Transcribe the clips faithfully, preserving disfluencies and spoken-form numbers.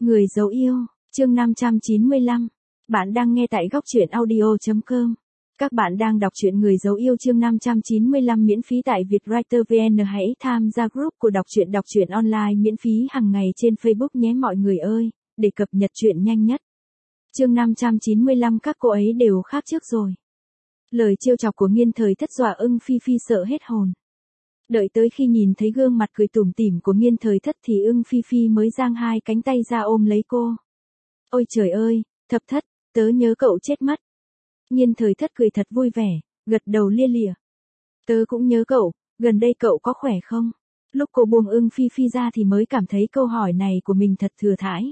Người dấu yêu, chương năm trăm chín mươi lăm. Bạn đang nghe tại góc truyện audio chấm com. Các bạn đang đọc truyện Người dấu yêu chương năm trăm chín mươi lăm miễn phí tại Vietwriter vê en. Hãy tham gia group của đọc truyện đọc truyện online miễn phí hàng ngày trên Facebook nhé mọi người ơi, để cập nhật truyện nhanh nhất. Chương năm trăm chín mươi lăm các cô ấy đều khác trước rồi. Lời trêu chọc của Nghiên Thời Thất dọa Ưng Phi Phi sợ hết hồn. Đợi tới khi nhìn thấy gương mặt cười tủm tỉm của Nghiên Thời Thất thì Ưng Phi Phi mới giang hai cánh tay ra ôm lấy cô. Ôi trời ơi, Thập Thất, tớ nhớ cậu chết mất. Nghiên Thời Thất cười thật vui vẻ, gật đầu lia lịa. Tớ cũng nhớ cậu, gần đây cậu có khỏe không? Lúc cô buông Ưng Phi Phi ra thì mới cảm thấy câu hỏi này của mình thật thừa thãi.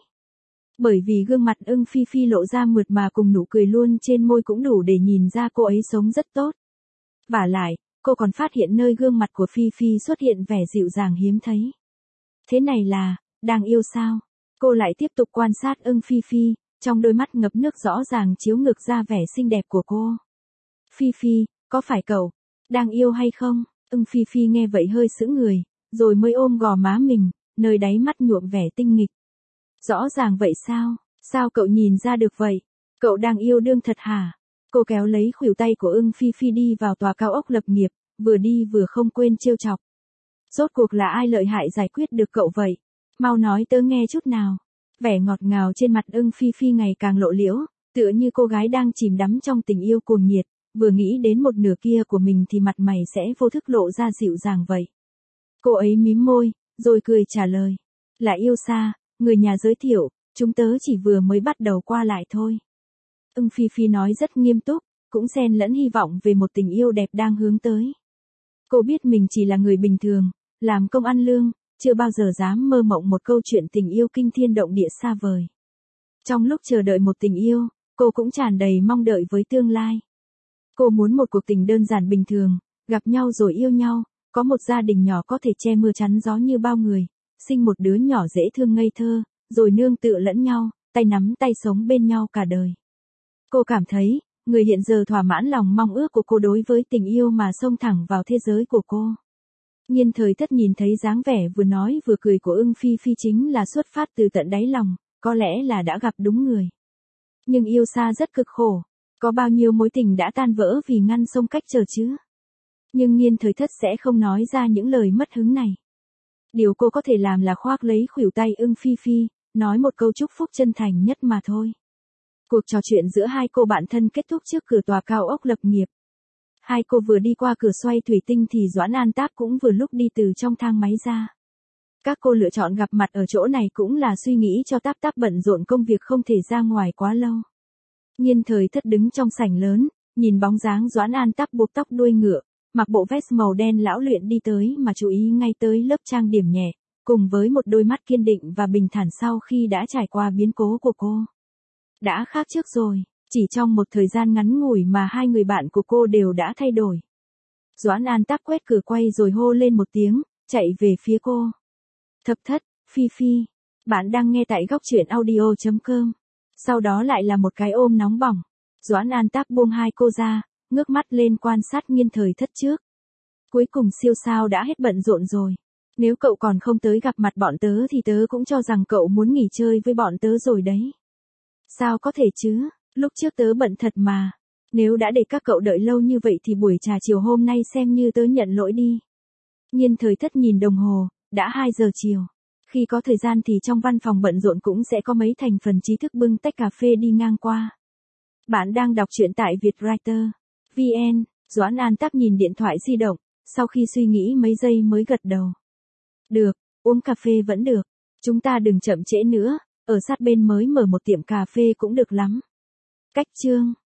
Bởi vì gương mặt Ưng Phi Phi lộ ra mượt mà cùng nụ cười luôn trên môi cũng đủ để nhìn ra cô ấy sống rất tốt. Vả lại, cô còn phát hiện nơi gương mặt của Phi Phi xuất hiện vẻ dịu dàng hiếm thấy. Thế này là, đang yêu sao? Cô lại tiếp tục quan sát Ưng Phi Phi, trong đôi mắt ngập nước rõ ràng chiếu ngược ra vẻ xinh đẹp của cô. Phi Phi, có phải cậu đang yêu hay không? Ưng Phi Phi nghe vậy hơi sững người, rồi mới ôm gò má mình, nơi đáy mắt nhuộm vẻ tinh nghịch. Rõ ràng vậy sao? Sao cậu nhìn ra được vậy? Cậu đang yêu đương thật hả? Cô kéo lấy khuỷu tay của Ưng Phi Phi đi vào tòa cao ốc lập nghiệp, vừa đi vừa không quên trêu chọc. Rốt cuộc là ai lợi hại giải quyết được cậu vậy? Mau nói tớ nghe chút nào. Vẻ ngọt ngào trên mặt Ưng Phi Phi ngày càng lộ liễu, tựa như cô gái đang chìm đắm trong tình yêu cuồng nhiệt, vừa nghĩ đến một nửa kia của mình thì mặt mày sẽ vô thức lộ ra dịu dàng vậy. Cô ấy mím môi, rồi cười trả lời. Là yêu xa, người nhà giới thiệu, chúng tớ chỉ vừa mới bắt đầu qua lại thôi. Ưng Phi Phi nói rất nghiêm túc, cũng xen lẫn hy vọng về một tình yêu đẹp đang hướng tới. Cô biết mình chỉ là người bình thường, làm công ăn lương, chưa bao giờ dám mơ mộng một câu chuyện tình yêu kinh thiên động địa xa vời. Trong lúc chờ đợi một tình yêu, cô cũng tràn đầy mong đợi với tương lai. Cô muốn một cuộc tình đơn giản bình thường, gặp nhau rồi yêu nhau, có một gia đình nhỏ có thể che mưa chắn gió như bao người, sinh một đứa nhỏ dễ thương ngây thơ, rồi nương tựa lẫn nhau, tay nắm tay sống bên nhau cả đời. Cô cảm thấy, người hiện giờ thỏa mãn lòng mong ước của cô đối với tình yêu mà xông thẳng vào thế giới của cô. Nghiên Thời Thất nhìn thấy dáng vẻ vừa nói vừa cười của Ưng Phi Phi chính là xuất phát từ tận đáy lòng, có lẽ là đã gặp đúng người. Nhưng yêu xa rất cực khổ, có bao nhiêu mối tình đã tan vỡ vì ngăn sông cách trở chứ. Nhưng Nghiên Thời Thất sẽ không nói ra những lời mất hứng này. Điều cô có thể làm là khoác lấy khuỷu tay Ưng Phi Phi, nói một câu chúc phúc chân thành nhất mà thôi. Cuộc trò chuyện giữa hai cô bạn thân kết thúc trước cửa tòa cao ốc lập nghiệp. Hai cô vừa đi qua cửa xoay thủy tinh thì Doãn An Táp cũng vừa lúc đi từ trong thang máy ra. Các cô lựa chọn gặp mặt ở chỗ này cũng là suy nghĩ cho Táp Táp bận rộn công việc không thể ra ngoài quá lâu. Nghiên Thời Thất đứng trong sảnh lớn, nhìn bóng dáng Doãn An Táp buộc tóc đuôi ngựa, mặc bộ vest màu đen lão luyện đi tới mà chú ý ngay tới lớp trang điểm nhẹ, cùng với một đôi mắt kiên định và bình thản sau khi đã trải qua biến cố của cô. Đã khác trước rồi, chỉ trong một thời gian ngắn ngủi mà hai người bạn của cô đều đã thay đổi. Doãn An Táp quét cửa quay rồi hô lên một tiếng, chạy về phía cô. Thập Thất, Phi Phi, bạn đang nghe tại góc truyện audio chấm com. Sau đó lại là một cái ôm nóng bỏng. Doãn An Táp buông hai cô ra, ngước mắt lên quan sát Nghiên Thời Thất trước. Cuối cùng siêu sao đã hết bận rộn rồi. Nếu cậu còn không tới gặp mặt bọn tớ thì tớ cũng cho rằng cậu muốn nghỉ chơi với bọn tớ rồi đấy. Sao có thể chứ, lúc trước tớ bận thật mà. Nếu đã để các cậu đợi lâu như vậy thì buổi trà chiều hôm nay xem như tớ nhận lỗi đi. Nghiên Thời Thất nhìn đồng hồ, đã hai giờ chiều. Khi có thời gian thì trong văn phòng bận rộn cũng sẽ có mấy thành phần trí thức bưng tách cà phê đi ngang qua. Bạn đang đọc truyện tại Vietwriter vê en. Doãn An Táp nhìn điện thoại di động, sau khi suy nghĩ mấy giây mới gật đầu. Được, uống cà phê vẫn được. Chúng ta đừng chậm trễ nữa, ở sát bên mới mở một tiệm cà phê cũng được lắm. Cách chương